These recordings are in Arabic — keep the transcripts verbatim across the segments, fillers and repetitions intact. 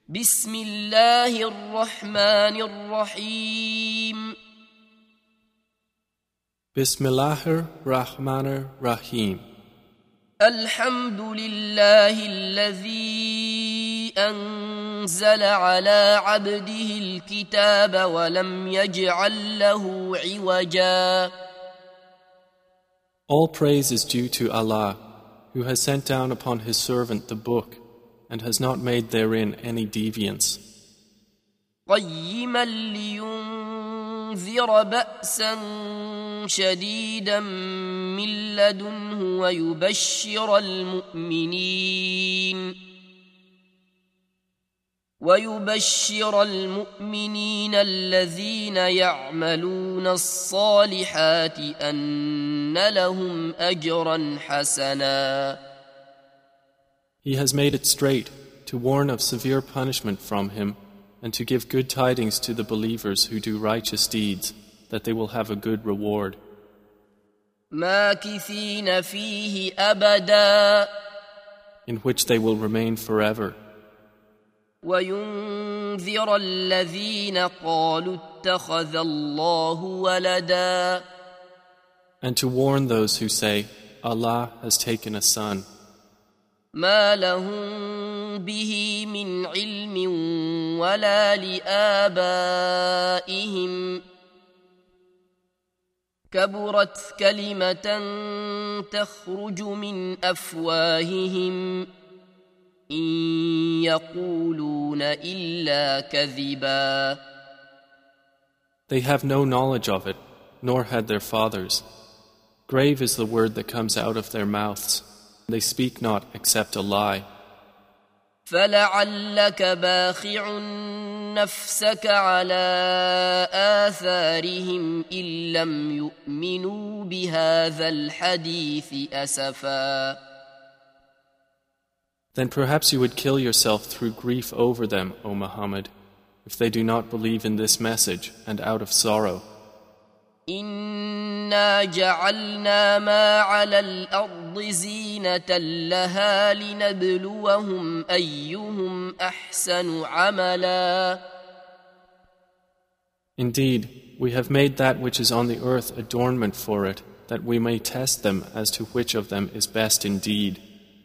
بسم الله الرحمن الرحيم بسم الله الرحمن الرحيم الحمد لله الذي أنزل على عبده الكتاب ولم يجعل له عوجا. All praise is due to Allah, who has sent down upon His servant the book and has not made therein any deviance. قيما لينذر بأسا شديدا من لدنه ويبشر المؤمنين ويبشر المؤمنين الذين يعملون الصالحات أن لهم أجرا حسنا. He has made it straight to warn of severe punishment from Him and to give good tidings to the believers who do righteous deeds, that they will have a good reward. ماكثين فيه أبدا in which they will remain forever. وينذر الذين قالوا اتخذ الله ولدا and to warn those who say, Allah has taken a son. ما لهم به من علم ولا لآبائهم كبرت كلمة تخرج من أفواههم إن يقولون إلا كذبا. They have no knowledge of it, nor had their fathers. Grave is the word that comes out of their mouths. They speak not except a lie. فلعلك باخع نفسك على آثارهم إن لم يؤمنوا بهذا الحديث أسفا. Then perhaps you would kill yourself through grief over them, O Muhammad, if they do not believe in this message and out of sorrow. إنا جعلنا ما على الأرض زينة لها لنبلوهم أيهم أحسن عملا. Indeed, we have made that which is on the earth adornment for it, that we may test them as to which of them is best indeed.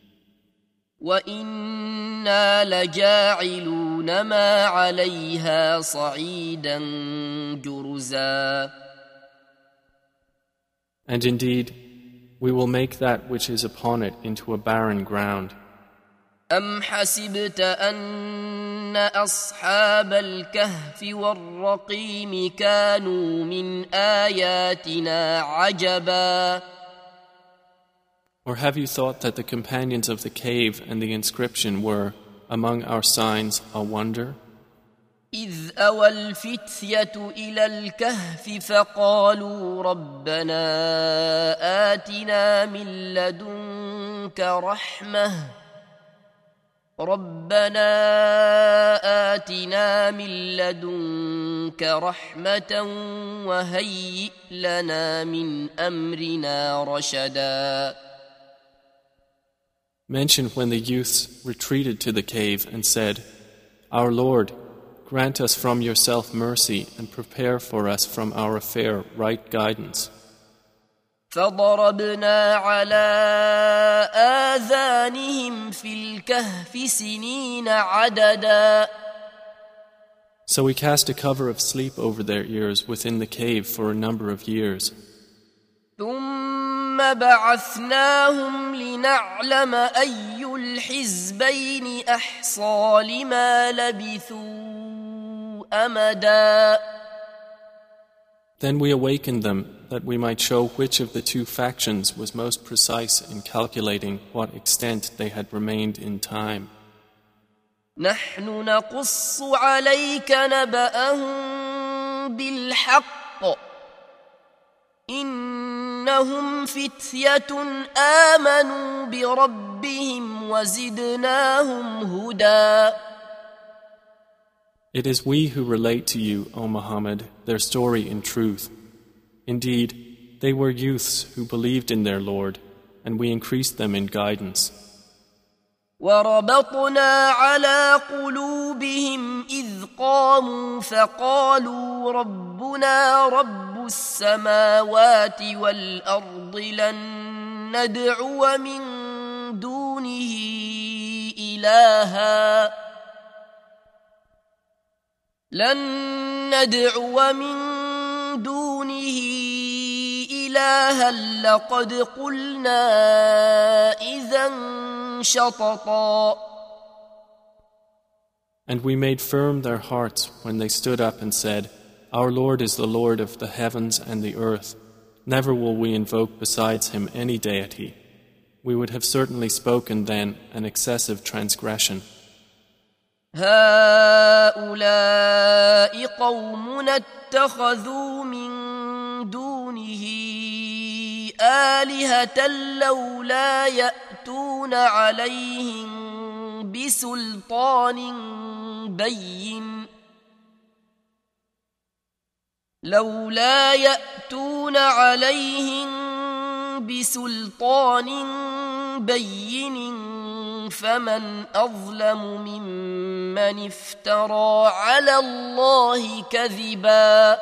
وَإِنَّا لَجَاعِلُونَ مَا عَلَيْهَا صَعِيدًا جُرُزًا. And indeed, we will make that which is upon it into a barren ground. أَمْ حَسِبْتَ أَنَّ أَصْحَابَ الْكَهْفِ وَالرَّقِيمِ كَانُوا مِنْ آيَاتِنَا عَجَبًا. Or have you thought that the companions of the cave and the inscription were, among our signs, a wonder? إذ أوى الفتية إلى الكهف فقالوا ربنا آتنا من لدنك رحمة ربنا آتنا من لدنك رحمة وهيئ لنا من أمرنا رشدا. Mention when the youths retreated to the cave and said, Our Lord, grant us from yourself mercy and prepare for us from our affair right guidance. فضربنا على آذانهم في الكهف سنين عددا. So we cast a cover of sleep over their ears within the cave for a number of years. ثم بعثناهم لنعلم أي الحزبين أحصى لما لبثوا أمدا. Then we awakened them that we might show which of the two factions was most precise in calculating what extent they had remained in time. نحن نقص عليك نبأهم بالحق إنهم فتية آمنوا بربهم وزدناهم هدى. It is we who relate to you, O Muhammad, their story in truth. Indeed, they were youths who believed in their Lord, and we increased them in guidance. وربطنا على قلوبهم إذ قاموا فقالوا ربنا رب السماوات والأرض لن ندعو من دونه إلها لن ندعو من دونه إلها لقد قلنا إذا شططا. And we made firm their hearts when they stood up and said, Our Lord is the Lord of the heavens and the earth. Never will we invoke besides him any deity. We would have certainly spoken then an excessive transgression. هؤلاء قومنا اتخذوا من دونه آلهة لولا يأتون عليهم بسلطان بين لولا يأتون عليهم بسلطان بين فمن أظلم ممن افترى على الله كذبا.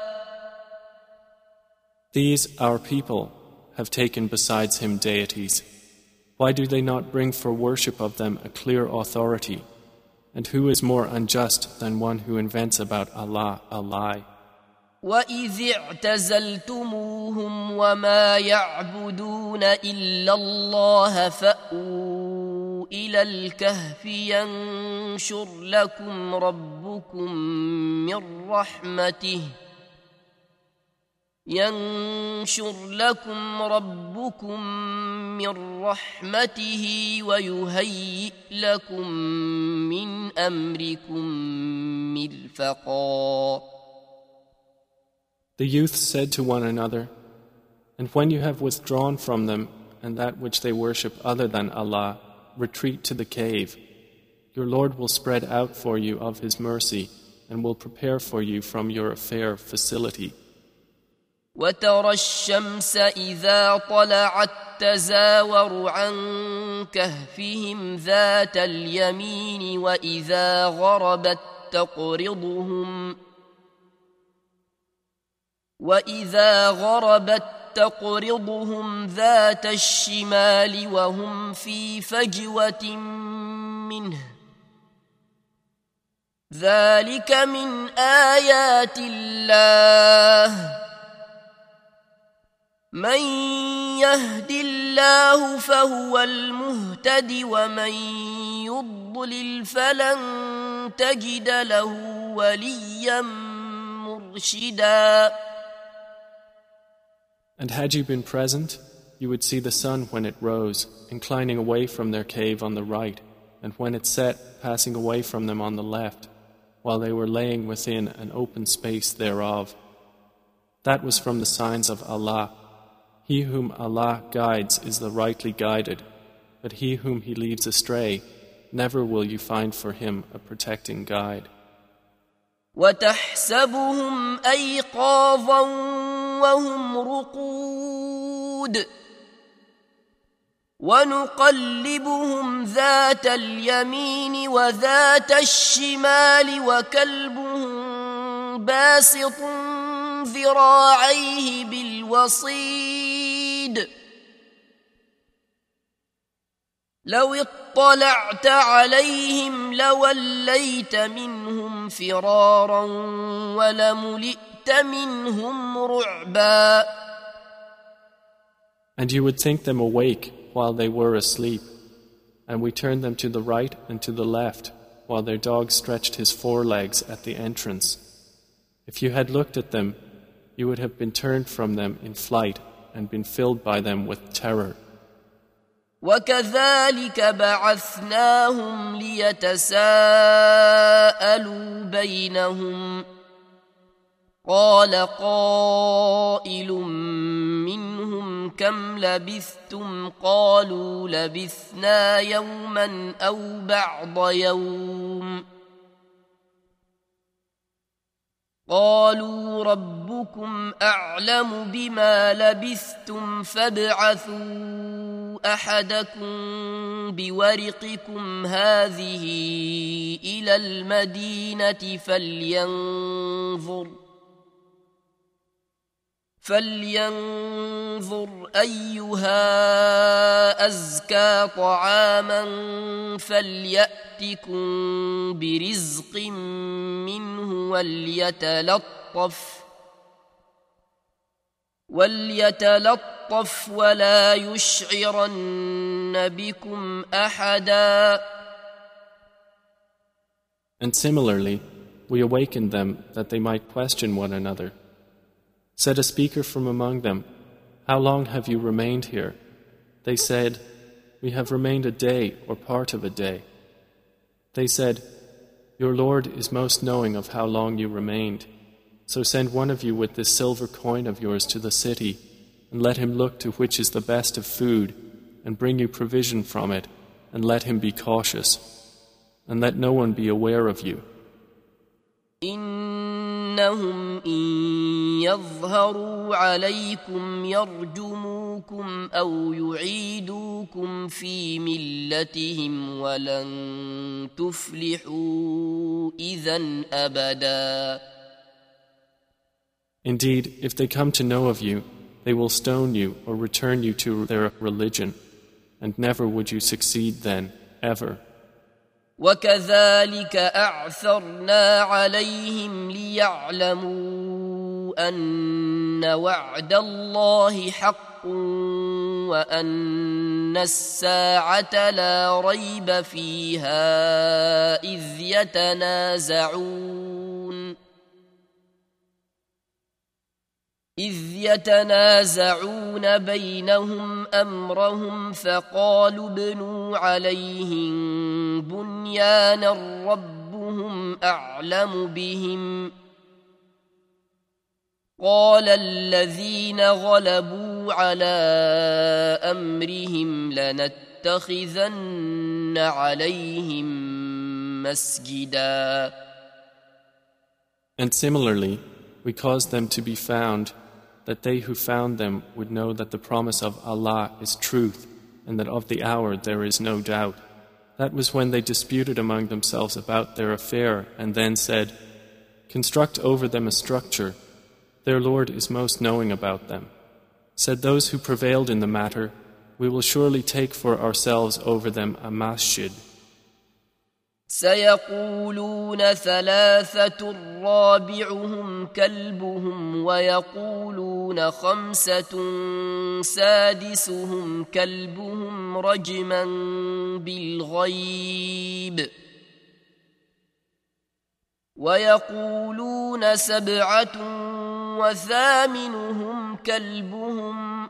These, our people, have taken besides him deities. Why do they not bring for worship of them a clear authority? And who is more unjust than one who invents about Allah a lie? وَإِذِ اعْتَزَلْتُمُوهُمْ وَمَا يَعْبُدُونَ إِلَّا اللَّهَ فَأْوُوا إِلَى الْكَهْفِ يَنشُرْ لَكُمْ رَبُّكُمْ مِنْ رَحْمَتِهِ ينشر لكم ربكم من رحمته ويهيئ لكم من أمركم مرفقا. The youth said to one another, And when you have withdrawn from them and that which they worship other than Allah, retreat to the cave. Your Lord will spread out for you of His mercy and will prepare for you from your affair facility. وترى الشمس إذا طلعت تزاور عن كهفهم ذات اليمين وإذا غربت تقرضهم وإذا غربت تقرضهم ذات الشمال وهم في فجوة منه ذلك من آيات الله من يهد الله فهو المهتد ومن يضلل فلن تجد له وليا مرشدا. And had you been present, you would see the sun when it rose, inclining away from their cave on the right, and when it set, passing away from them on the left, while they were laying within an open space thereof. That was from the signs of Allah. He whom Allah guides is the rightly guided, but he whom He leaves astray, never will you find for him a protecting guide. وَتَحْسَبُهُمْ أَيْقَاظًا وَهُمْ رُقُودٌ وَنُقَلِّبُهُمْ ذَاتَ الْيَمِينِ وَذَاتَ الشِّمَالِ وَكَلْبُهُمْ بَاسِطٌ ذراعيه بالوصيد لو اطلعت عليهم لوليت منهم فرارا ولملئت منهم رعبا. And you would think them awake while they were asleep, and we turned them to the right and to the left while their dog stretched his forelegs at the entrance. If you had looked at them, you would have been turned from them in flight and been filled by them with terror. وَكَذَلِكَ بَعَثْنَاهُمْ لِيَتَسَاءَلُوا بَيْنَهُمْ قَالَ قَائِلٌ مِّنْهُمْ كَمْ لَبِثْتُمْ قَالُوا لَبِثْنَا يَوْمًا أَوْ بَعْضَ يَوْمٍ قالوا ربكم أعلم بما لبثتم فابعثوا أحدكم بورقكم هذه إلى المدينة فلينظر فلينظر أيها أزكى طعاما فليأتكم برزق منه وليتلطف وليتلطف ولا يشعرن بكم أحدا. And similarly, we awakened them that they might question one another. Said a speaker from among them, "How long have you remained here?" They said, "We have remained a day or part of a day." They said, "Your Lord is most knowing of how long you remained. So send one of you with this silver coin of yours to the city, and let him look to which is the best of food, and bring you provision from it, and let him be cautious, and let no one be aware of you." إنهم إن يظهروا عليكم يرجموكم أو يعيدوكم في ملتهم ولن تفلحوا إذن أبدا. Indeed, if they come to know of you, they will stone you or return you to their religion, and never would you succeed then, ever. وكذلك أعثرنا عليهم ليعلموا أن وعد الله حق وأن الساعة لا ريب فيها إذ يتنازعون إذ يتنازعون بينهم أمرهم فقالوا ابنوا عليهم بنيانا ربهم أعلم بهم قال الذين غلبوا على أمرهم لنتخذن عليهم مسجدا. And similarly, we caused them to be found, that they who found them would know that the promise of Allah is truth, and that of the hour there is no doubt. That was when they disputed among themselves about their affair, and then said, "Construct over them a structure. Their Lord is most knowing about them." Said those who prevailed in the matter, "We will surely take for ourselves over them a masjid." سيقولون ثلاثة رابعهم كلبهم ويقولون خمسة سادسهم كلبهم رجما بالغيب ويقولون سبعة وثامنهم كلبهم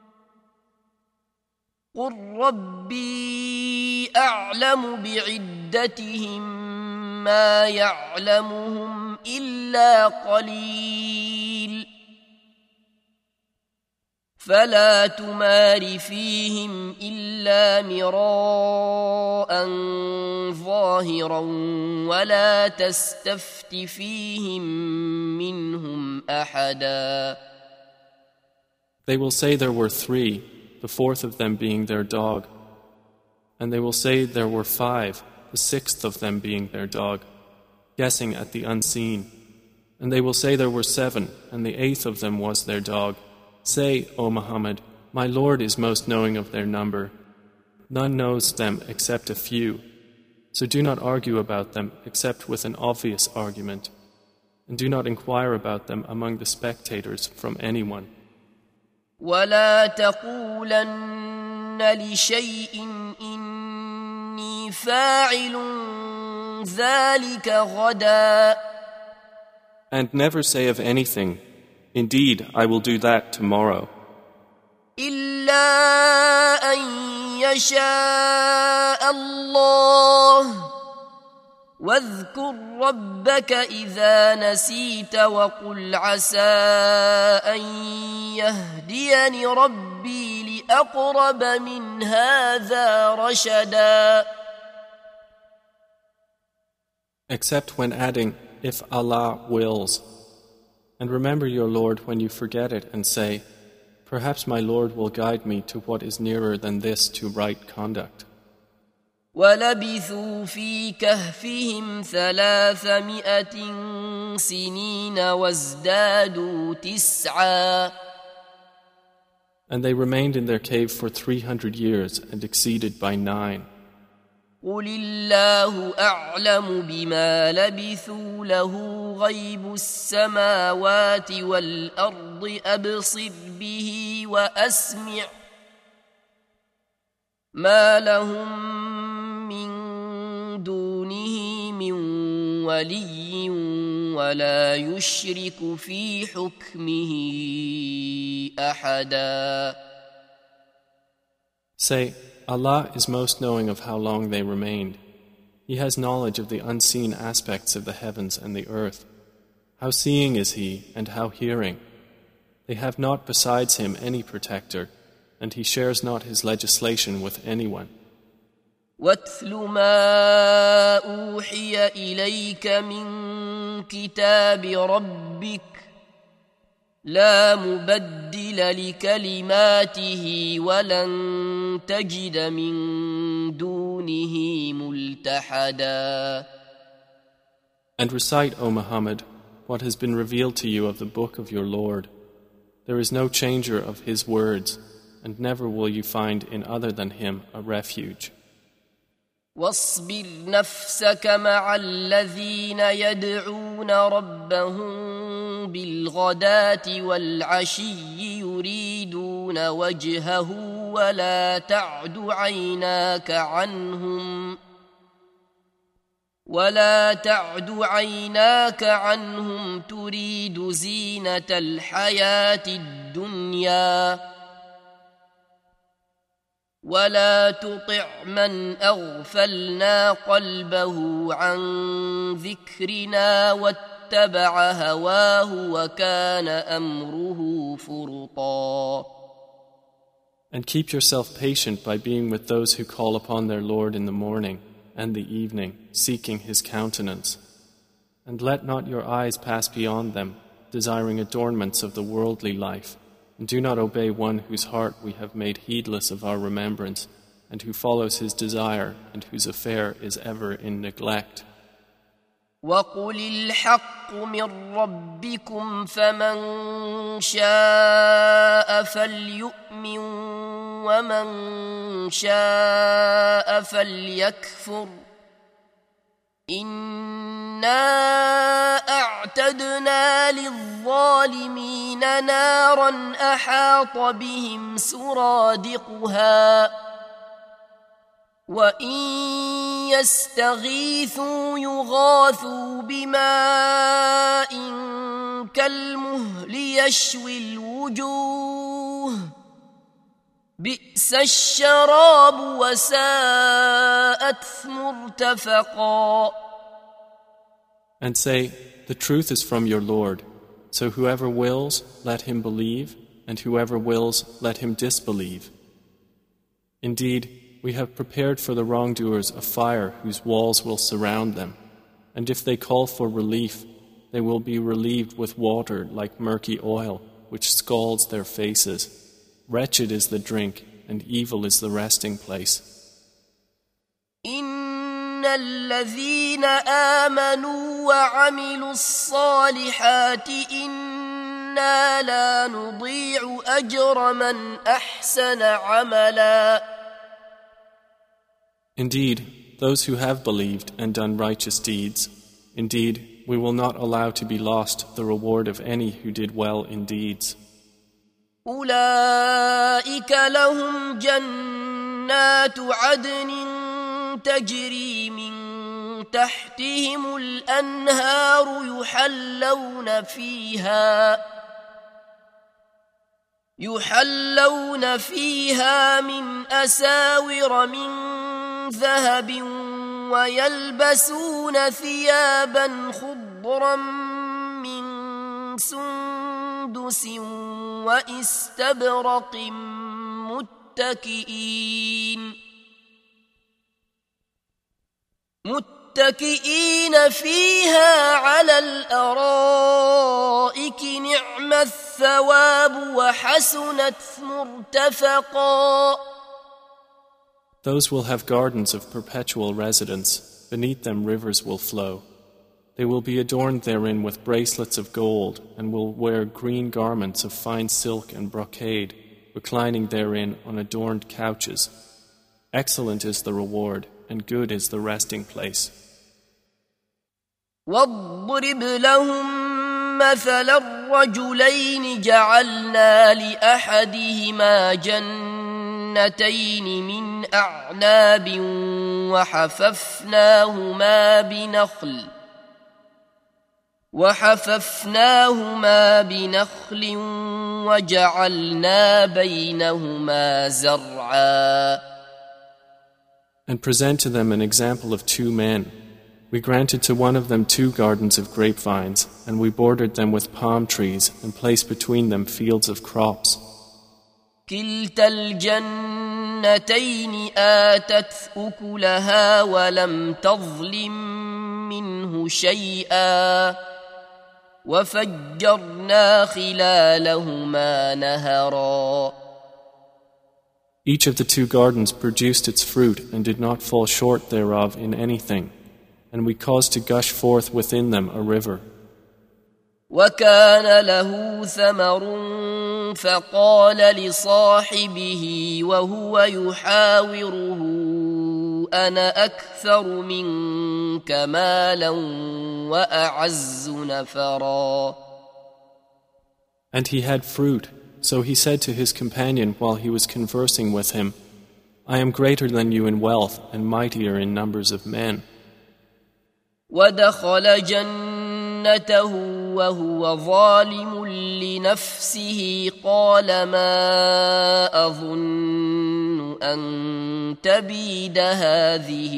قل ربي أعلم بعدتهم ما يعلمهم إلا قليل فلا تمار فيهم إلا مراء ظاهرا ولا تستفت فيهم منهم أحدا. They will say there were three, the fourth of them being their dog. And they will say there were five, the sixth of them being their dog, guessing at the unseen. And they will say there were seven, and the eighth of them was their dog. Say, O Muhammad, my Lord is most knowing of their number. None knows them except a few. So do not argue about them except with an obvious argument. And do not inquire about them among the spectators from anyone. ولا تقولن لشيء إني فاعل ذلك غدا. And never say of anything, "Indeed, I will do that tomorrow." إلا أن يشاء الله واذكر ربك إذا نسيت وقل عسى أن يهديني ربي لأقرب من هذا رشدا. Except when adding, "If Allah wills." And remember your Lord when you forget it and say, Perhaps my Lord will guide me to what is nearer than this to right conduct. ولبثوا في كهفهم ثلاثمائة سنين وازدادوا تسعا. And they remained in their cave for three hundred years and exceeded by nine. قل الله أعلم بما لبثوا له غيب السماوات والأرض أبصر به وأسمع ما لهم من دونه من ولي ولا يشرك في حكمه أحدا. Say, Allah is most knowing of how long they remained. He has knowledge of the unseen aspects of the heavens and the earth. How seeing is He and how hearing. They have not besides Him any protector, and He shares not His legislation with anyone. وَاتْلُ مَا أُوحِيَ إِلَيْكَ مِنْ كِتَابِ رَبِّكَ لا مبدل لكلماته ولن تجد من دونه ملتحدا. And recite, O Muhammad, what has been revealed to you of the book of your Lord. There is no changer of His words, and never will you find in other than Him a refuge. واصبر نفسك مع الذين يدعون ربهم بالغداة والعشي يريدون وجهه ولا تعد عيناك عنهم ولا تعد عيناك عنهم تريد زينة الحياة الدنيا ولا تطع من أغفلنا قلبه عن ذكرنا واتبع هواه وكان أمره فرطا. And keep yourself patient by being with those who call upon their Lord in the morning and the evening, seeking His countenance. And let not your eyes pass beyond them, desiring adornments of the worldly life. And do not obey one whose heart we have made heedless of our remembrance, and who follows his desire, and whose affair is ever in neglect. وَقُلِ الْحَقُّ مِنْ رَبِّكُمْ فَمَنْ شَاءَ فَلْيُؤْمِنْ وَمَنْ شَاءَ فَلْيَكْفُرْ إِنَّا أَعْتَدْنَا لِلظَّالِمِينَ نَارًا أَحَاطَ بِهِمْ سُرَادِقُهَا وَإِنْ يَسْتَغِيثُوا يُغَاثُوا بِمَاءٍ كَالْمُهْلِ يَشْوِي الْوُجُوهَ بِئْسَ الشَّرَابُ وَسَاءَتْ مُرْتَفَقًا. And say, the truth is from your Lord, so whoever wills, let him believe, and whoever wills, let him disbelieve. Indeed, we have prepared for the wrongdoers a fire whose walls will surround them, and if they call for relief, they will be relieved with water like murky oil, which scalds their faces. Wretched is the drink, and evil is the resting place. إِنَّ الَّذِينَ آمَنُوا وَعَمِلُوا الصَّالِحَاتِ إِنَّا لَا نُضِيعُ أَجْرَ مَنْ أَحْسَنَ عَمَلًا. Indeed, those who have believed and done righteous deeds, indeed, we will not allow to be lost the reward of any who did well in deeds. أولئك لهم جنات عدن تجري من تحتهم الأنهار يحلون فيها يحلون فيها من أساور من ذهب ويلبسون ثيابا خضرا من سندس وإستبرق متكئين متكئين فيها على الأرائك نعم الثواب الثواب وحسنت مرتفقا. Those will have gardens of perpetual residence. Beneath them rivers will flow. They will be adorned therein with bracelets of gold and will wear green garments of fine silk and brocade, reclining therein on adorned couches. Excellent is the reward and good is the resting place. واضرب لهم مثل الرجلين جعلنا لأحدهما جنتين من أعناب وحففناهما بنخل وحففناهما بنخل وجعلنا بينهما زرعا. And present to them an example of two men. We granted to one of them two gardens of grapevines, and we bordered them with palm trees and placed between them fields of crops. كلتا الجنتين آتت أكلها ولم تظلم منه شيئا وفجرنا خلالهما نهرا. Each of the two gardens produced its fruit and did not fall short thereof in anything, and we caused to gush forth within them a river. وكان له ثمر فقال لصاحبه وهو يحاوره أنا أكثر منك مالا وأعز نفرا. And he had fruit, so he said to his companion while he was conversing with him, I am greater than you in wealth and mightier in numbers of men. ودخل جنته وهو ظالم لنفسه قال ما أظن أن تبيد هذه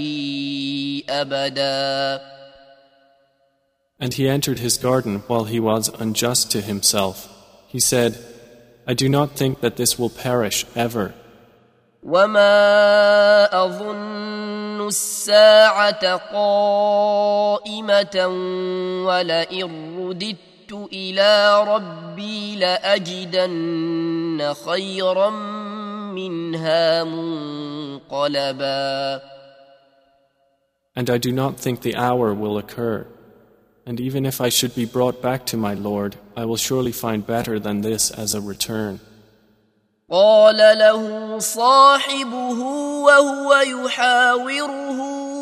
أبدا. And he entered his garden while he was unjust to himself. He said, I do not think that this will perish ever. وما أظن الساعة قائمة ولئن رددت إلى ربي لأجدن خيرا منها منقلبا. And I do not think the hour will occur. And even if I should be brought back to my Lord, I will surely find better than this as a return. قال له صاحبه وهو يحاوره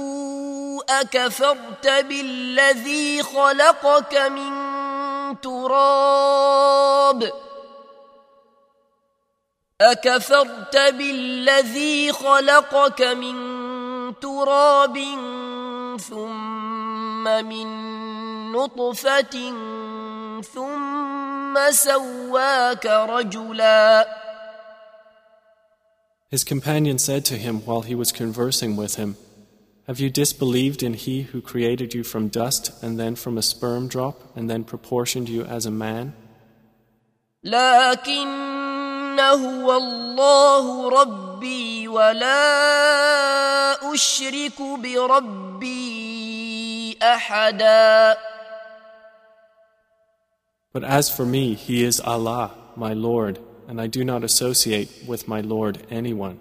أكفرت بالذي خلقك من تراب أكفرت بالذي خلقك من تراب ثم من نطفة ثم سواك رجلا. His companion said to him while he was conversing with him, Have you disbelieved in He who created you from dust and then from a sperm drop and then proportioned you as a man? لكن هو الله ربي ولا أشرك بربي أحدا. But as for me, He is Allah, my Lord, and I do not associate with my Lord anyone.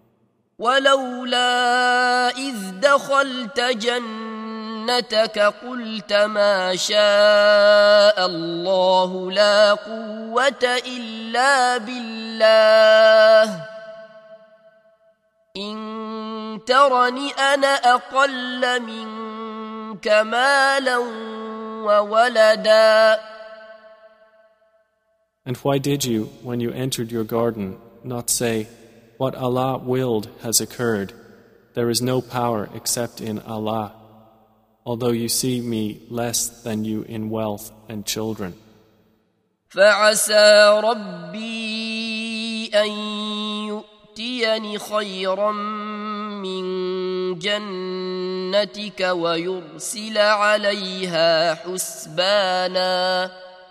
ولولا إذ دخلت جنتك قلت ما شاء الله لا قوة إلا بالله إن ترني أنا أقل منك مالا وولدا. And why did you, when you entered your garden, not say, What Allah willed has occurred. There is no power except in Allah, although you see me less than you in wealth and children. فعسى ربي أن يؤتيني خيرا من جنتك ويرسل عليها حسبانا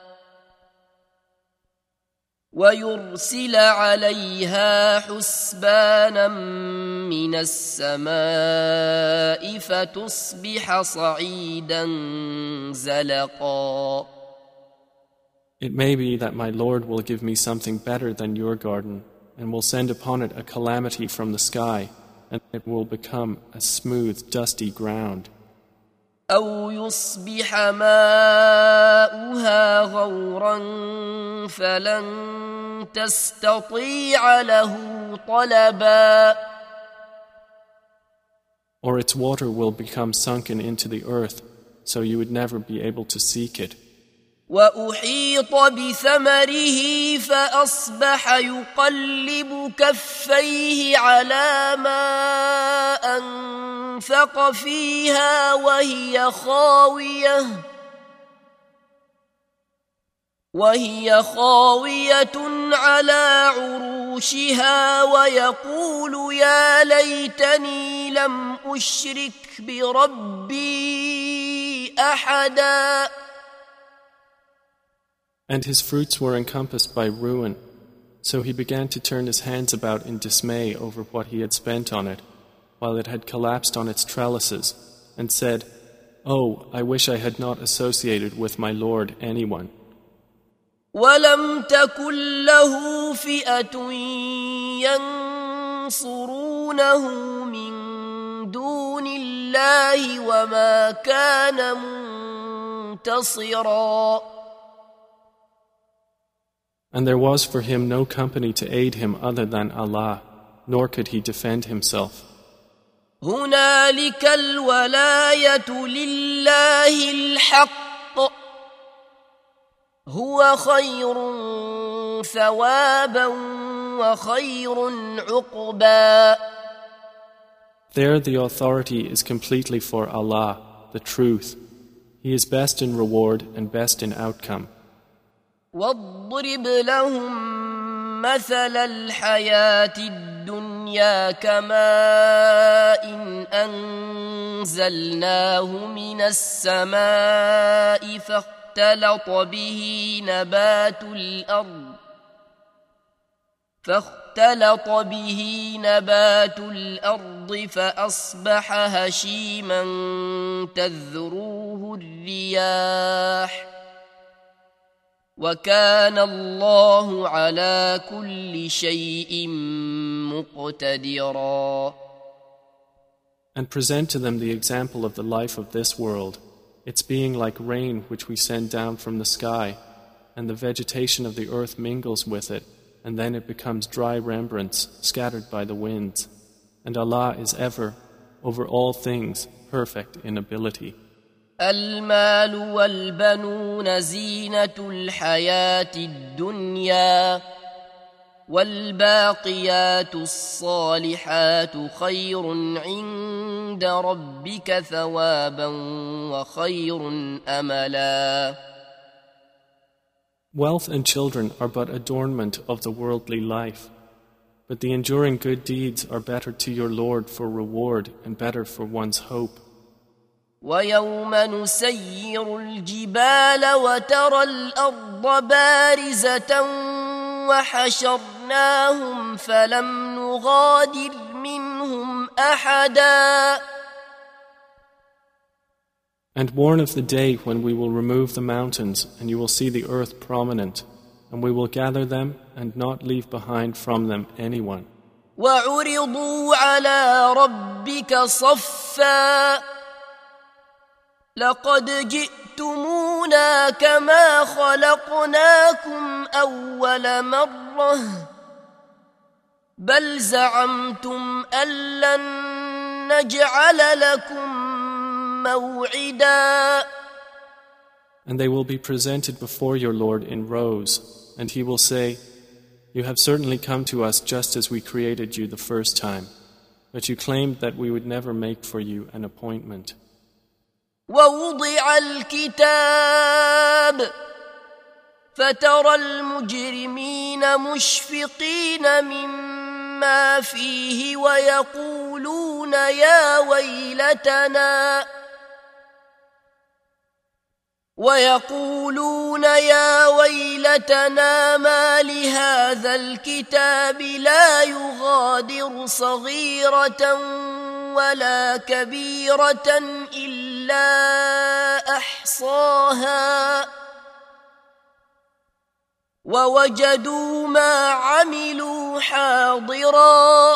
ويرسل عليها حسبانا من السماء فتصبح صعيدا زلقا. It may be that my Lord will give me something better than your garden, and will send upon it a calamity from the sky, and it will become a smooth, dusty ground. أو يصبح ماؤها غورا فلن تستطيع له طلبا. Or its water will become sunken into the earth, so you would never be able to seek it. وأحيط بثمره فأصبح يقلب كفيه على ما أنفق فيها وهي خاوية وهي خاوية على عروشها ويقول يا ليتني لم أشرك بربي أحدا. And his fruits were encompassed by ruin, so he began to turn his hands about in dismay over what he had spent on it, while it had collapsed on its trellises, and said, "Oh, I wish I had not associated with my Lord anyone." وَلَمْ تَكُنْ لَهُ فِئَةٌ يَنْصُرُونَهُ مِنْ دُونِ اللَّهِ وَمَا كَانَ مُنْتَصِرًا. And there was for him no company to aid him other than Allah, nor could he defend himself. هُنَالِكَ الْوَلَايَةُ لِلَّهِ الْحَقِّ هُوَ خَيْرٌ ثَوَابًا وَخَيْرٌ عُقْبًا. There the authority is completely for Allah, the truth. He is best in reward and best in outcome. واضرب لهم مثل الحياة الدنيا كماء أنزلناه من السماء فاختلط به نبات الأرض فاختلط به نبات الأرض فأصبح هشيما تذروه الرياح وَكَانَ اللَّهُ عَلَى كُلِّ شَيْءٍ مُقْتَدِرًا. And present to them the example of the life of this world, its being like rain which we send down from the sky, and the vegetation of the earth mingles with it, and then it becomes dry rembrance scattered by the winds. And Allah is ever, over all things, perfect in ability. المال والبنون زينة الحياة الدنيا والباقيات الصالحات خير عند ربك ثوابا وخير أملا. Wealth and children are but adornment of the worldly life, but the enduring good deeds are better to your Lord for reward and better for one's hope. وَيَوْمَ نُسَيِّرُ الْجِبَالَ وَتَرَى الْأَرْضَ بَارِزَةً وَحَشَرْنَاهُمْ فَلَمْ نُغَادِرْ مِنْهُمْ أَحَدًا. And warn of the day when we will remove the mountains and you will see the earth prominent, and we will gather them and not leave behind from them anyone. وَعُرِضُوا عَلَى رَبِّكَ صَفًّا لقد جئتمونا كما خلقناكم أول مرة بل زعمتم أن لن نجعل لكم موعدا. And they will be presented before your Lord in rows, and he will say, "You have certainly come to us just as we created you the first time, but you claimed that we would never make for you an appointment." ووضع الكتاب فترى المجرمين مشفقين مما فيه ويقولون يا ويلتنا ويقولون يا ويلتنا ما لهذا الكتاب لا يغادر صغيرة ولا كبيرة إلا أحصاها ووجدوا ما عملوا حاضرا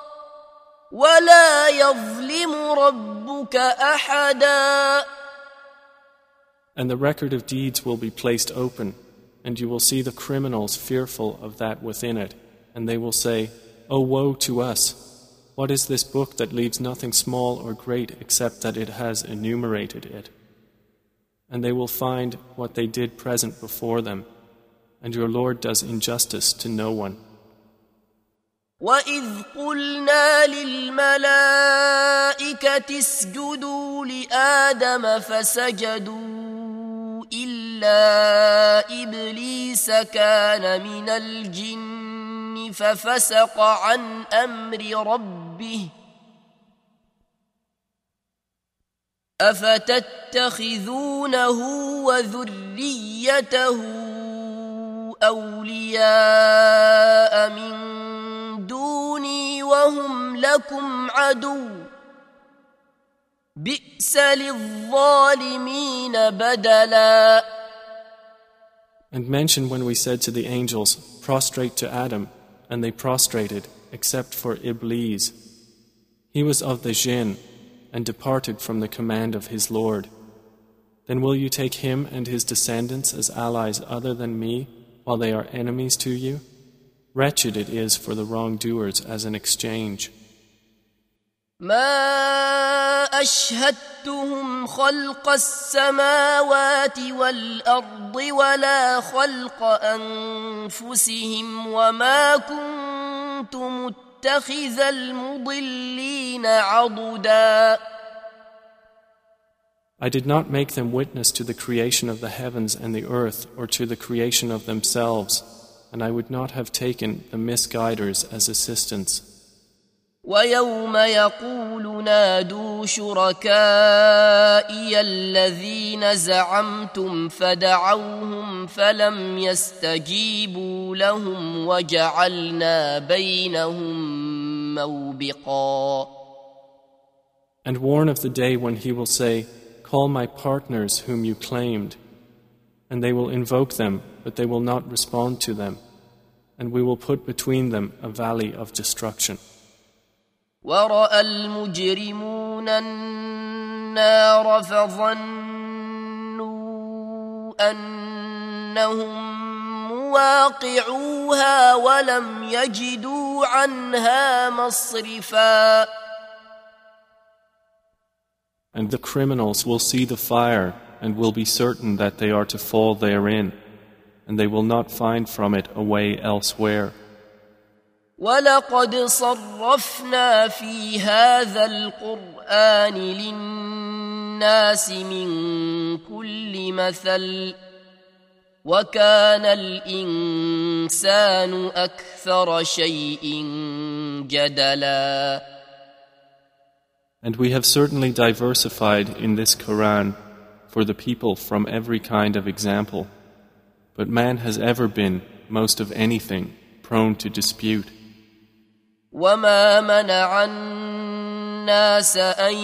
ولا يظلم ربك أحدا. And the record of deeds will be placed open, and you will see the criminals fearful of that within it, and they will say, "O woe to us! What is this book that leaves nothing small or great except that it has enumerated it?" And they will find what they did present before them, and your Lord does injustice to no one. وَإِذْ قُلْنَا لِلْمَلَائِكَةِ اسْجُدُوا لِآدَمَ فَسَجَدُوا إِلَّا إِبْلِيسَ كَانَ مِنَ الْجِنِّ فَفَسَقَ عَنْ أَمْرِ رَبِّهِ أَفَتَتَّخِذُونَهُ وَذُرِّيَّتَهُ أَوْلِيَاءَ مِن دوني وهم لكم عدو بئس للظالمين بدلا. And mention when we said to the angels, "Prostrate to Adam," and they prostrated, except for Iblis. He was of the jinn, and departed from the command of his Lord. Then will you take him and his descendants as allies other than me, while they are enemies to you? Wretched it is for the wrongdoers as an exchange. ما أشهدتهم خلق السماوات والأرض ولا خلق أنفسهم وما كنت متخذ المضلين عضدا. I did not make them witness to the creation of the heavens and the earth or to the creation of themselves, and I would not have taken the misguiders as assistants. وَيَوْمَ يَقُولُ نَادُوا شُرَكَائِيَ الَّذِينَ زَعَمْتُمْ فَدَعَوْهُمْ فَلَمْ يَسْتَجِيبُوا لَهُمْ وَجَعَلْنَا بَيْنَهُمْ مَوْبِقًا. And warn of the day when he will say, "Call my partners whom you claimed," and they will invoke them, but they will not respond to them, and we will put between them a valley of destruction. وَرَأَى الْمُجْرِمُونَ النَّارَ فَظَنُّوا أَنَّهُمْ مُوَاقِعُوهَا وَلَمْ يَجِدُوا عَنْهَا مَصْرِفًا. And the criminals will see the fire and will be certain that they are to fall therein, and they will not find from it a way elsewhere. وَلَقَدْ صَرَّفْنَا فِي هَذَا الْقُرْآنِ لِلنَّاسِ مِنْ كُلِّ مَثَلٍ وَكَانَ الْإِنسَانُ أَكْثَرَ شَيْءٍ جَدَلًا. And we have certainly diversified in this Quran for the people from every kind of example, but man has ever been, most of anything, prone to dispute. وَمَا مَنَعَ النَّاسَ أَن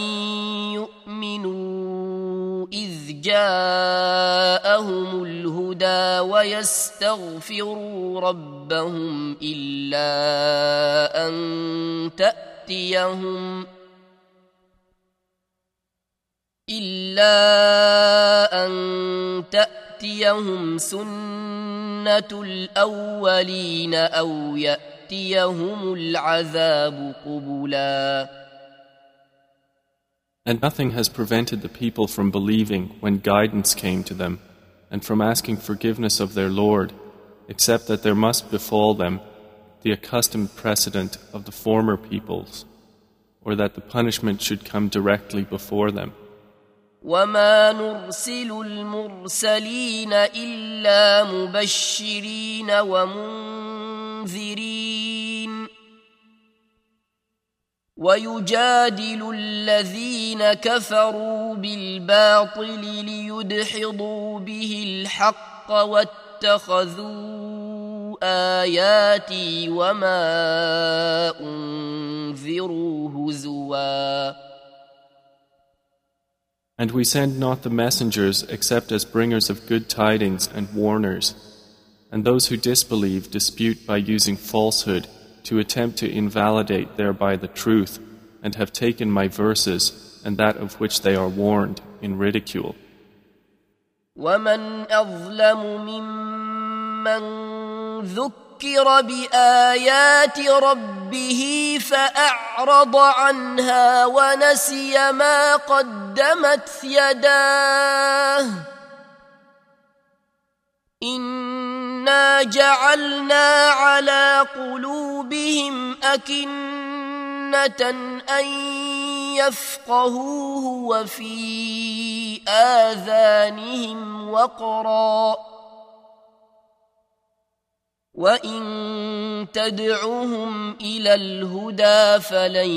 يُؤْمِنُوا إِذْ جَاءَهُمُ الْهُدَى وَيَسْتَغْفِرُوا رَبَّهُمْ إِلَّا أَن تَأْتِيَهُمْ إِلَّا أَن تَأْتِيَهُمْ سُنَّةُ الْأَوَّلِينَ أَوْ يَأْتِيَهُمُ الْعَذَابُ قُبُلًا. And nothing has prevented the people from believing when guidance came to them, and from asking forgiveness of their Lord, except that there must befall them the accustomed precedent of the former peoples, or that the punishment should come directly before them. وَمَا نُرْسِلُ الْمُرْسَلِينَ إِلَّا مُبَشِّرِينَ وَمُنذِرِينَ وَيُجَادِلُ الَّذِينَ كَفَرُوا بِالْبَاطِلِ لِيُدْحِضُوا بِهِ الْحَقَّ وَاتَّخَذُوا آيَاتِي وَمَا أُنذِرُوا هُزُوًا. And we send not the messengers except as bringers of good tidings and warners, And those who disbelieve dispute by using falsehood to attempt to invalidate thereby the truth, and have taken my verses and that of which they are warned in ridicule. ومن أظلم ممن ذكر بآيات ربه فأعرض عنها ونسي ما قدمت يداه إنا جعلنا على قلوبهم أكنة أن يفقهوه وفي آذانهم وقرا وإن تدعهم إلى الهدى فلن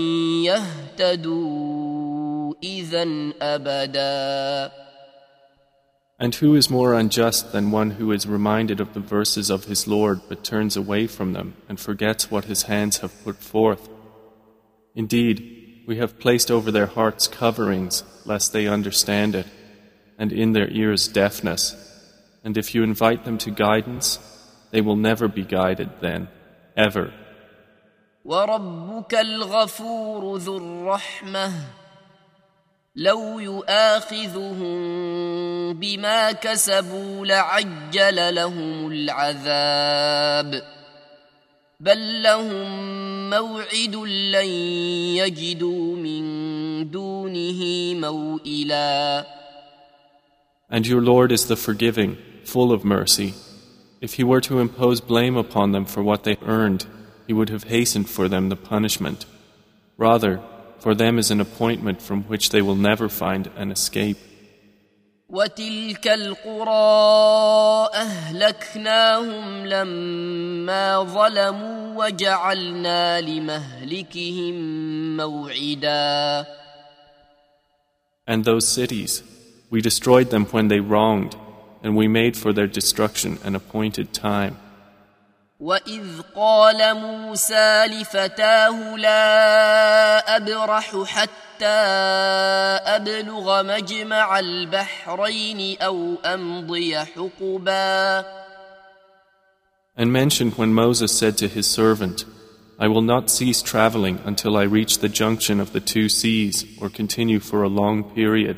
يهتدوا إذن أبدا. And who is more unjust than one who is reminded of the verses of his Lord but turns away from them and forgets what his hands have put forth? Indeed, we have placed over their hearts coverings lest they understand it, and in their ears deafness. And if you invite them to guidance, they will never be guided then, ever. وَرَبُّكَ الْغَفُورُ ذُو الرَّحْمَةِ لو يؤاخذهم بما كسبوا لعجل لهم العذاب بل لهم موعد لن يجدوا من دونه موئلا. And your Lord is the forgiving, full of mercy. If he were to impose blame upon them for what they earned, he would have hastened for them the punishment. Rather, for them is an appointment from which they will never find an escape. وَتِلْكَ الْقُرَىٰ أَهْلَكْنَاهُمْ لَمَّا ظَلَمُوا وَجَعَلْنَا لِمَهْلِكِهِمْ مَوْعِدًا. And those cities, we destroyed them when they wronged, and we made for their destruction an appointed time. وَإِذْ قَالَ مُوسَى لِفَتَاهُ لَا أَبْرَحُ حَتَّى أَبْلُغَ مَجْمَعَ الْبَحْرَيْنِ أَوْ أَمْضِيَ حُقُبًا. And mentioned when Moses said to his servant, I will not cease traveling until I reach the junction of the two seas or continue for a long period.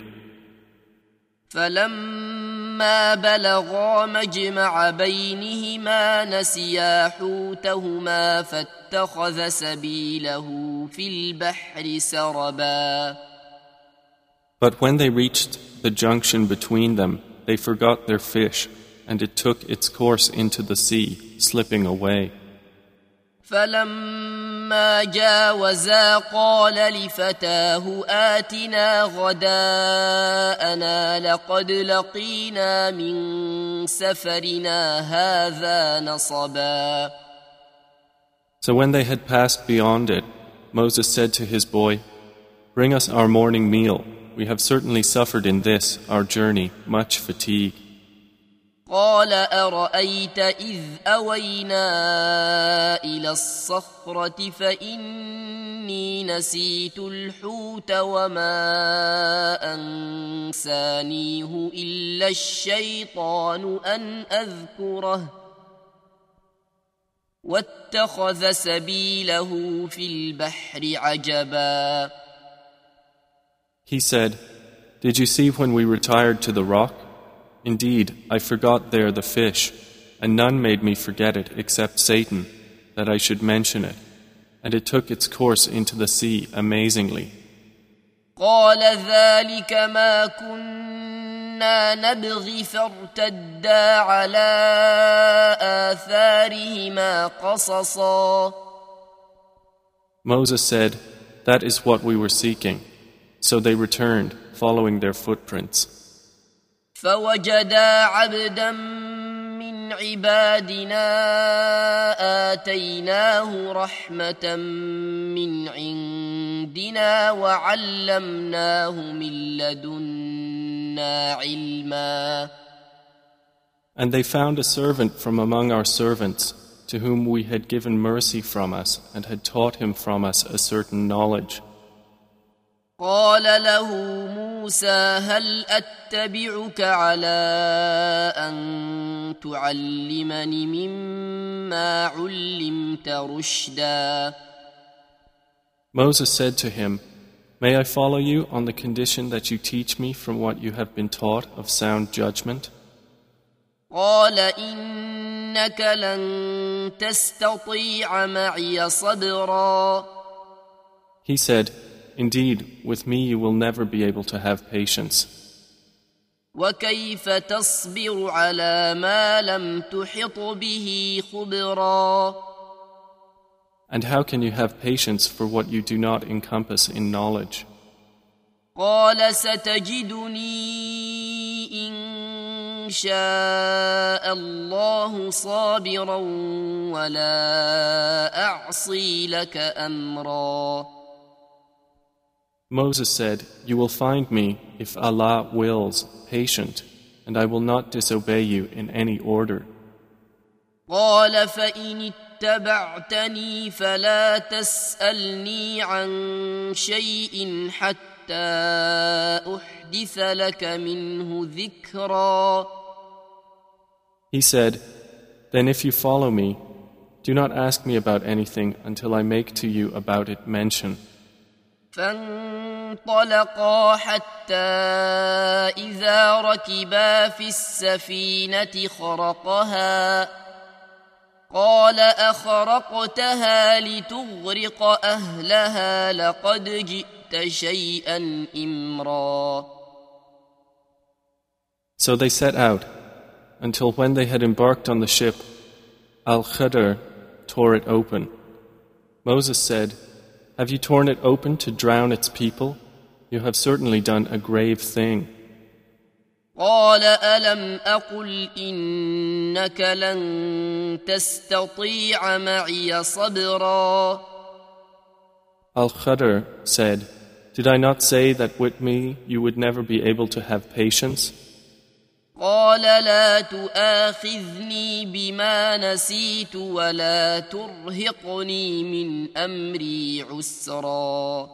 فَلَمَّا بَلَغَا مَجْمَعَ بَيْنِهِمَا نَسِيَا حُوتَهُمَا فَاتَّخَذَ سَبِيلَهُ فِي الْبَحْرِ سَرَبًا. But when they reached the junction between them, they forgot their fish, and it took its course into the sea, slipping away. فَلَمَّا جَاوَزَا قَالَ لِفَتَاهُ آتِنَا غَدَاءَنَا لَقَدْ لَقِينَا مِنْ سَفَرِنَا هَذَا نَصَبًا. So when they had passed beyond it, Moses said to his boy, Bring us our morning meal. We have certainly suffered in this, our journey, much fatigue. قال أرأيت إذ أوينا إلى الصخرة فإني نسيت الحوت وما أنسانيه إلا الشيطان أن أذكره واتخذ سبيله في البحر عجبا. He said, Did you see when we retired to the rock? Indeed, I forgot there the fish, and none made me forget it except Satan, that I should mention it, and it took its course into the sea amazingly. قال ذلك ما كنا نبغي فارتدا على آثارهما قصصا. Moses said, That is what we were seeking. So they returned, following their footprints. فوجدا عبدا من عبادنا آتيناه رحمة من عندنا وعلمناه من لدنا علما. And they found a servant from among our servants to whom we had given mercy from us and had taught him from us a certain knowledge. قال له موسى هل أتبعك على أن تعلمني مما علمت رشدا. Moses said to him, May I follow you on the condition that you teach me from what you have been taught of sound judgment? قال إنك لن تستطيع معي صبرا. He said, Indeed, with me you will never be able to have patience. وكيف تصبر على ما لم تحط به خبرا. And how can you have patience for what you do not encompass in knowledge? قال ستجدني إن شاء الله صابرا ولا أعصي لك أمرا. Moses said, You will find me, if Allah wills, patient, and I will not disobey you in any order. قال فإن اتبعتني فلا تسألني عن شيء حتى أحدث لك منه ذكرا. He said, Then if you follow me, do not ask me about anything until I make to you about it mention. فانطلقا حتى إذا ركبا في السفينة خرقها قال أخرقتها لتغرق أهلها لقد جئت شيئا إمرا. So they set out, until when they had embarked on the ship, Al-Khadr tore it open. Moses said, Have you torn it open to drown its people? You have certainly done a grave thing. قال ألم أقل إنك لن تستطيع معي صبرا. Al-Khadr said, Did I not say that with me you would never be able to have patience? قال لا تؤاخذني بما نسيت ولا ترهقني من أمري عسرا.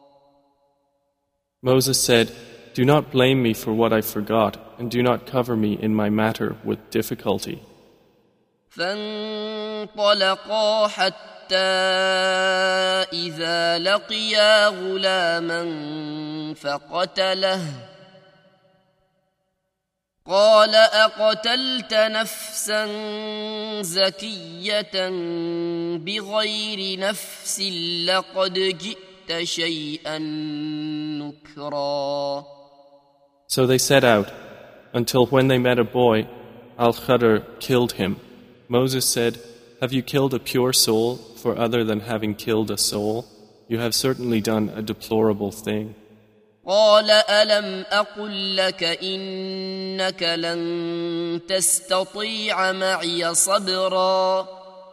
Moses said, Do not blame me for what I forgot, and do not cover me in my matter with difficulty. فانطلقا حتى إذا لقيا غلاما فقتله قال أقتلت نفسا زكية بغير نفس لقد جئت شيئا نكرا. So they set out, until when they met a boy, Al-Khadr killed him. Moses said, Have you killed a pure soul for other than having killed a soul? You have certainly done a deplorable thing. قال ألم أقل لك إنك لن تستطيع معي صبرا.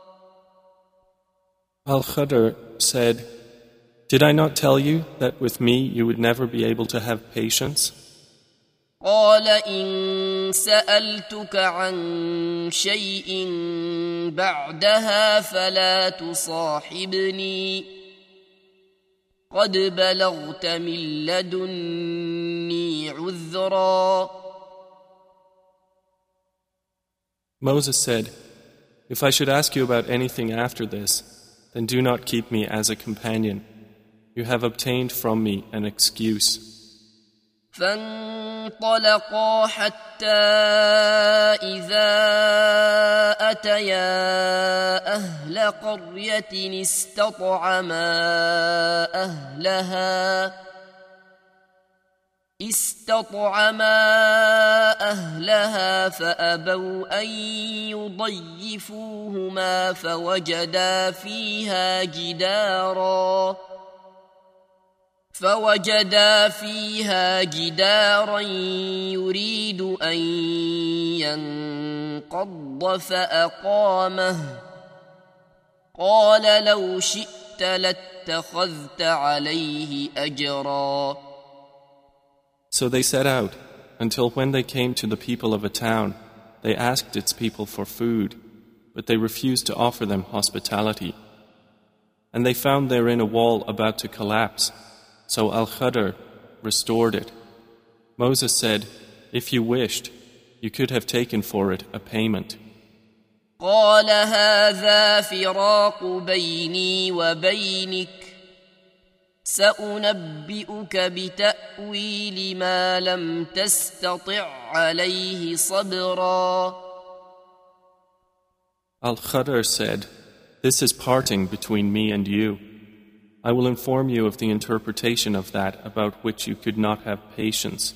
Al-Khadr said, Did I not tell you that with me you would never be able to have patience? قال إن سألتك عن شيء بعدها فلا تصاحبني قد بلغت من لدني عذرا. Moses said, If I should ask you about anything after this, then do not keep me as a companion. You have obtained from me an excuse. فانطلقا حتى إذا أتيا أهل قرية استطعما أهلها استطعما أهلها فأبوا أن يضيفوهما فوجدا فيها جدارا فوجدا فيها جدارا يريد أن ينقض فأقامه قال لو شئت لاتخذت عليه أجرا. So they set out, until when they came to the people of a town, they asked its people for food, but they refused to offer them hospitality. And they found therein a wall about to collapse, So Al-Khadr restored it. Moses said, if you wished, you could have taken for it a payment. قال هذا فراق بيني وبينك سأنبئك بتأويل ما لم تستطع عليه صبرا. Al-Khadr said, this is parting between me and you. I will inform you of the interpretation of that about which you could not have patience.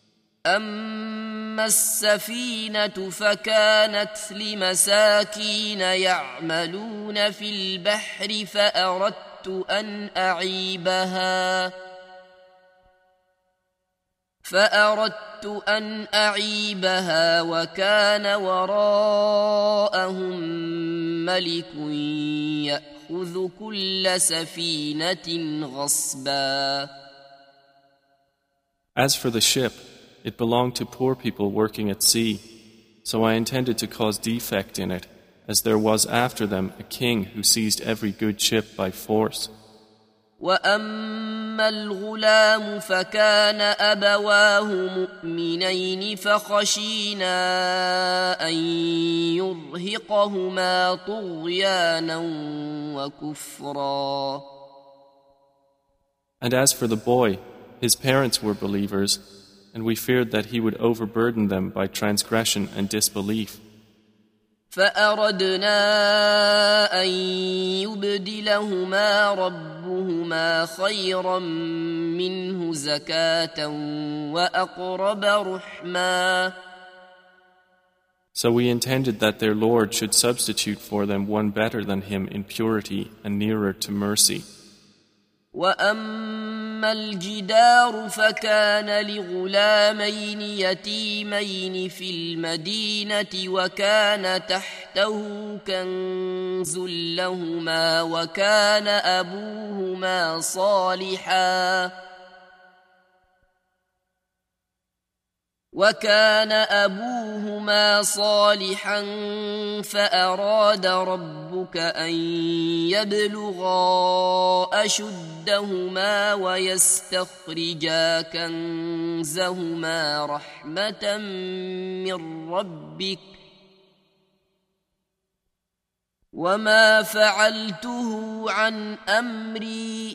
أما السفينة فكانت لمساكين يعملون في البحر فأردت أن أعيبها فأردت أن أعيبها وكان وراءهم ملك يأخذ كل سفينة غصبا. As for the ship, it belonged to poor people working at sea, so I intended to cause defect in it, as there was after them a king who seized every good ship by force. وأما الغلام فكان أبواه مؤمنين فخشينا أن يرهقهما طغيانا وكفرا. And as for the boy, his parents were believers, and we feared that he would overburden them by transgression and disbelief. فأردنا أن يبدلهما ربهما خيرا منه زكاة وأقرب رحما. So we intended that their Lord should substitute for them one better than him in purity and nearer to mercy. وأما الجدار فكان لغلامين يتيمين في المدينة وكان تحته كنز لهما وكان أبوهما صالحا وكان أبوهما صالحا فأراد ربك أن يبلغا أشدهما ويستخرجا كنزهما رحمة من ربك وما فعلته عن أمري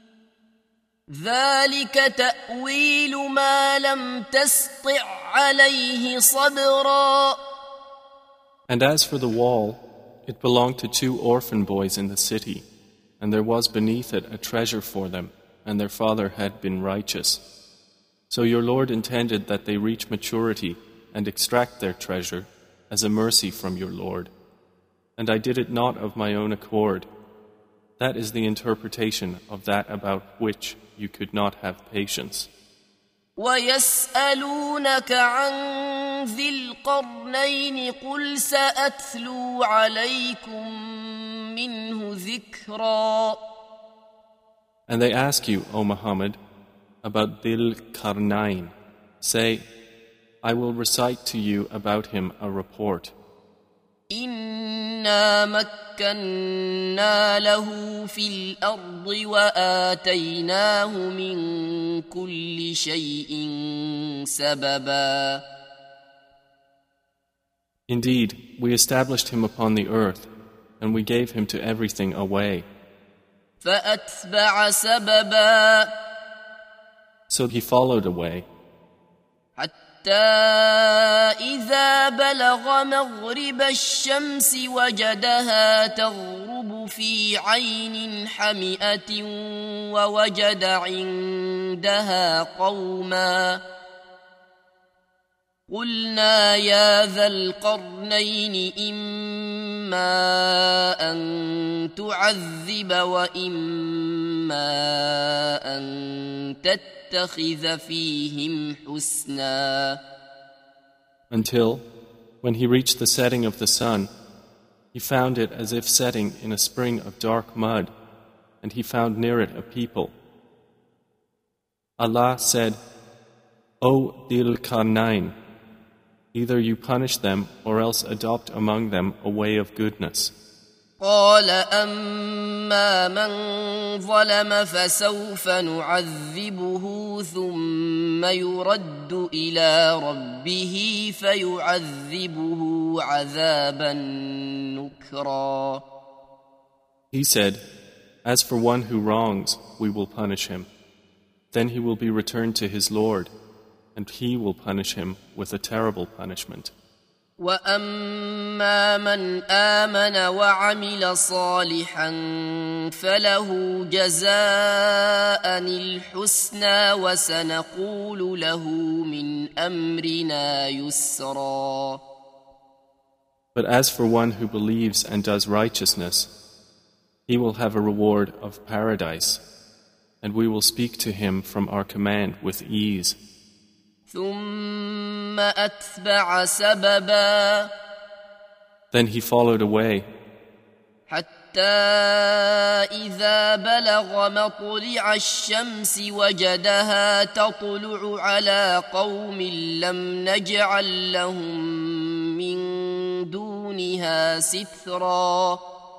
ذلك تأويل ما لم تسطع عليه صبرا. And as for the wall, it belonged to two orphan boys in the city, and there was beneath it a treasure for them, and their father had been righteous. So your Lord intended that they reach maturity and extract their treasure as a mercy from your Lord. And I did it not of my own accord. That is the interpretation of that about which you could not have patience. وَيَسْأَلُونَكَ عَنْ ذِي الْقَرْنَيْنِ قُلْ سَأَتْلُو عَلَيْكُمْ مِنْهُ ذِكْرًا. And they ask you, O Muhammad, about Dhil Qarnayn. Say, I will recite to you about him a report. إِنَّا مَكَّنَّا لَهُ فِي الْأَرْضِ وَآتَيْنَاهُ مِنْ كُلِّ شَيْءٍ سَبَبًا. Indeed, we established him upon the earth, and we gave him to everything a way. فَأَتْبَعَ سَبَبًا. So he followed a way. حتى إذا بلغ مغرب الشمس وجدها تغرب في عين حمئة ووجد عندها قوما قلنا يا ذا القرنين إما أن تعذب وإما أن تتخذ فيهم حسنا. Until, when he reached the setting of the sun, he found it as if setting in a spring of dark mud, and he found near it a people. Allah said, O Dhil Qarnayn, either you punish them or else adopt among them a way of goodness. قال أما من ظلم فسوف نعذبه ثم يرد إلى ربه فيعذبه عذابا نكرا. He said, As for one who wrongs, we will punish him. Then he will be returned to his Lord, and he will punish him with a terrible punishment. وَأَمَّا مَنْ آمَنَ وَعَمِلَ صَالِحًا فَلَهُ جَزَاءً الْحُسْنَى وَسَنَقُولُ لَهُ مِنْ أَمْرِنَا يُسْرًا. But as for one who believes and does righteousness, he will have a reward of paradise, and we will speak to him from our command with ease. ثم أتبع سببا. Then he followed away. حتى إذا بلغ مطلع الشمس وجدها تطلع على قوم لم نجعل لهم من دونها سترا.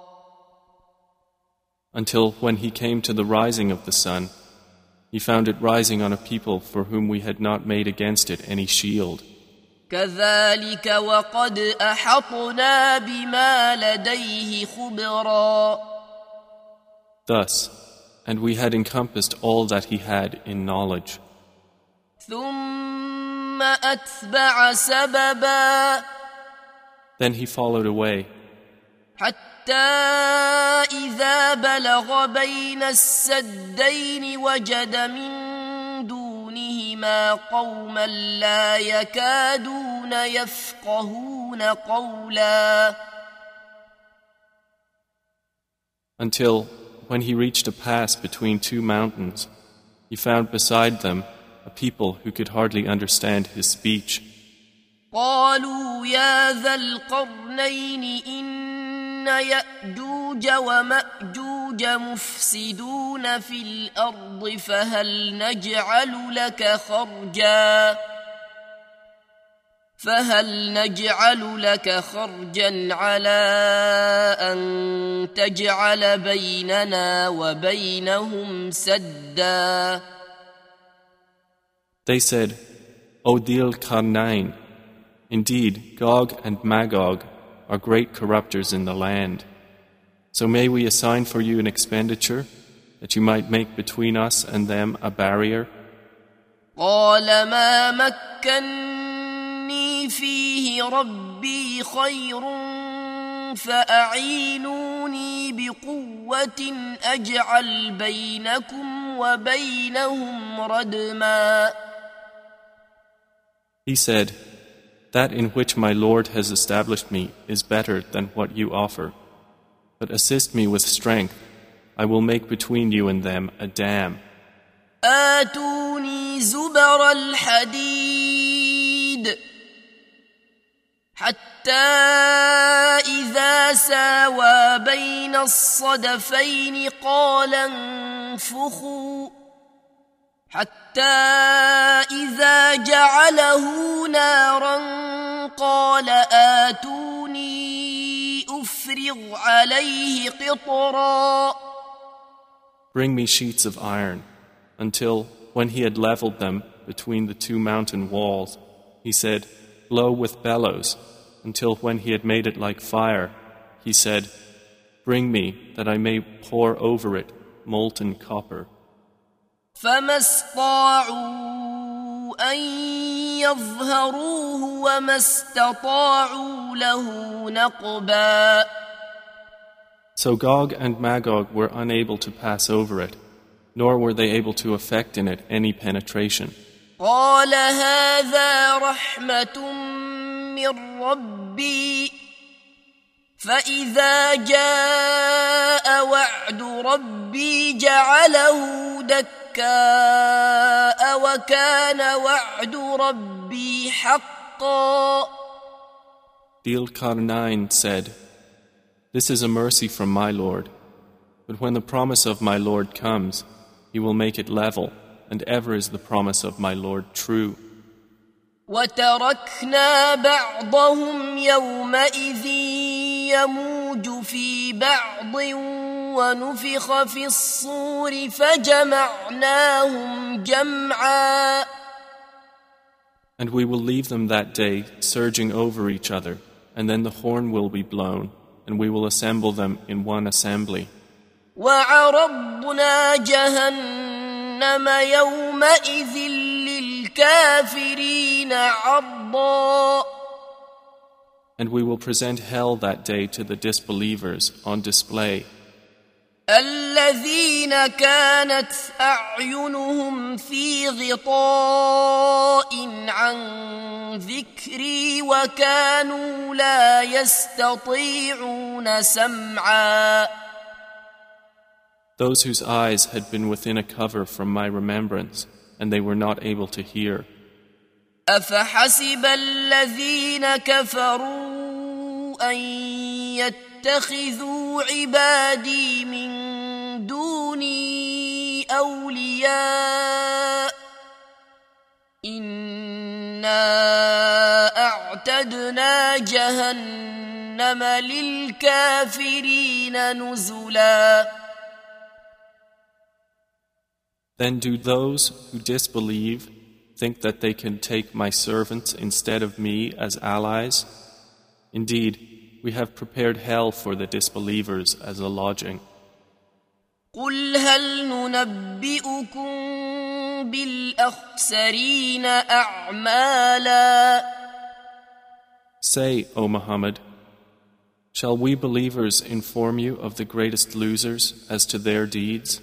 Until when he came to the rising of the sun, he found it rising on a people for whom we had not made against it any shield. كذلك وقد أحطنا بما لديه خبرا. Thus, and we had encompassed all that he had in knowledge. ثم أتبع سببا. Then he followed away. حتى إذا بلغ بين السدين وجد من دونهما قوما لا يكادون يفقهون قولا. Until, when he reached a pass between two mountains, he found beside them a people who could hardly understand his speech. قالوا يا ذا القرنين إن يأجوج ومأجوج مفسدون في الأرض فهل نجعل لك خرجا فهل نجعل لك خرجا على أن تجعل بيننا وبينهم سدا. They said, O Dhil Qarnayn, indeed Gog and Magog are great corrupters in the land. So may we assign for you an expenditure that you might make between us and them a barrier? قال ما مكني فيه ربي خير فأعينوني بقوة أجعل بينكم وبينهم ردما. He said, That in which my Lord has established me is better than what you offer. But assist me with strength. I will make between you and them a dam. آتوني زبر الحديد حتى إذا ساوى بين الصدفين قال انفخوا حتى إذا جعله نارا قال آتوني أفرغ عليه قطرا. Bring me sheets of iron, until, when he had leveled them between the two mountain walls, he said, Blow with bellows, until when he had made it like fire, he said, Bring me, that I may pour over it molten copper. فما استطاعوا أن يظهروه وما استطاعوا له نقبا. So Gog and Magog were unable to pass over it, nor were they able to effect in it any penetration. قال هذا رحمة من ربي فإذا جاء وعد ربي جعله دكا وكان وعد ربي حقا. Dhil Qarnayn said, This is a mercy from my Lord, but when the promise of my Lord comes, He will make it level, and ever is the promise of my Lord true. وتركنا بعضهم يومئذ يموت الموج في بعض ونفخ في الصور فجمعناهم جمعا. And we will leave them that day surging over each other, and then the horn will be blown, and we will assemble them in one assembly. وعرضنا جهنم يومئذ للكافرين عرضا. And we will present hell that day to the disbelievers on display. الذين كانت أعينهم في غطاء عن ذكري وكانوا لا يستطيعون سمعا. Those whose eyes had been within a cover from my remembrance, and they were not able to hear. أفحسب الذين كفروا أن يتخذوا عبادي من دوني أولياء إنا أعتدنا جهنم للكافرين نزلا. Then do those who disbelieve think that they can take my servants instead of me as allies? Indeed, we have prepared hell for the disbelievers as a lodging. قل هل ننبئكم بالأخسرين أعمالا. Say, O Muhammad, shall we believers inform you of the greatest losers as to their deeds?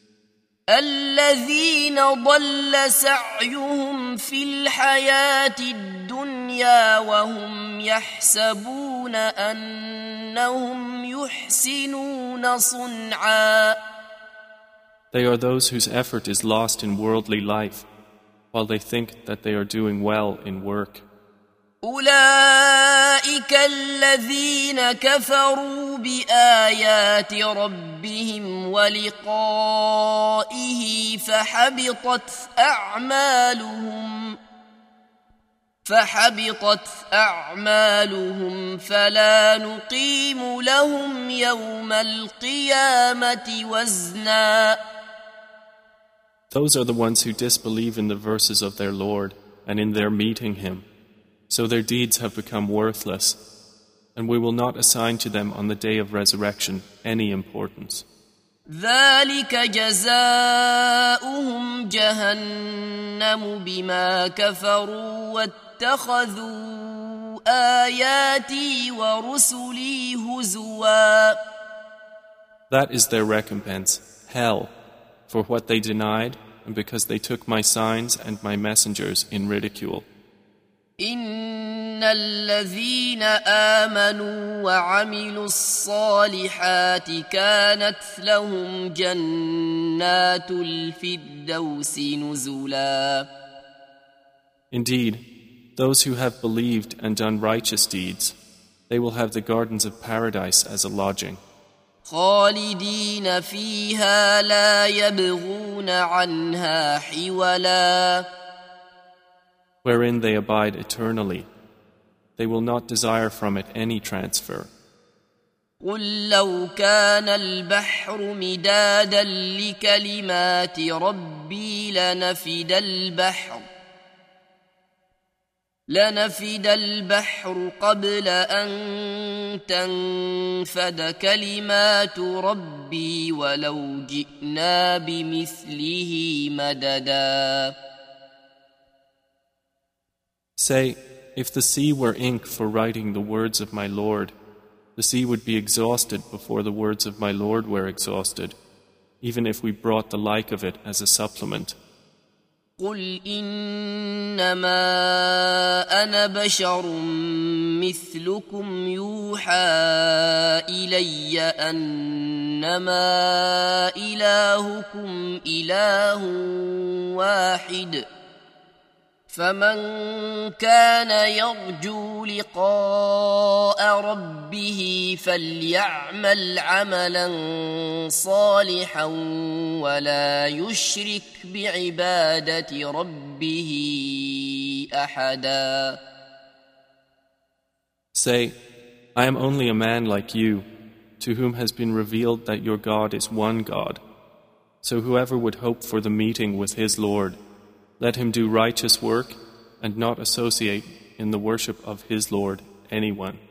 الذين ضل سعيهم في الحياة الدنيا وهم يحسبون أنهم يحسنون صنعا. They are those whose effort is lost in worldly life, while they think that they are doing well in work. أولئك الذين كفروا بآيات ربهم ولقائه فحبطت أعمالهم فحبطت أعمالهم فلا نقيم لهم يوم القيامة وزنا. Those are the ones who disbelieve in the verses of their Lord and in their meeting Him. So their deeds have become worthless, and we will not assign to them on the day of resurrection any importance. ذلك جزاؤهم جهنم بما كفروا واتخذوا آياتي ورسلي هزوا. That is their recompense, hell, for what they denied and because they took my signs and my messengers in ridicule. إن الذين آمنوا وعملوا الصالحات كانت لهم جنات الفردوس نزلا. Indeed, those who have believed and done righteous deeds, they will have the gardens of paradise as a lodging. خالدين فيها لا يبغون عنها حولا. Wherein they abide eternally. They will not desire from it any transfer. قل لو كان البحر مدادا لكلمات ربي لنفد البحر لنفد البحر قبل أن تنفد كلمات ربي ولو جئنا بمثله مددا. Say, if the sea were ink for writing the words of my Lord, the sea would be exhausted before the words of my Lord were exhausted, even if we brought the like of it as a supplement. قل إنما أنا بشر مثلكم يوحى إلي أنما إلهكم إله واحد فمن كان يرجو لقاء ربه فليعمل عملا صالحا ولا يشرك بعبادة ربه أحدا. Say, I am only a man like you to whom has been revealed that your God is one God. So whoever would hope for the meeting with his Lord, let him do righteous work and not associate in the worship of his Lord anyone.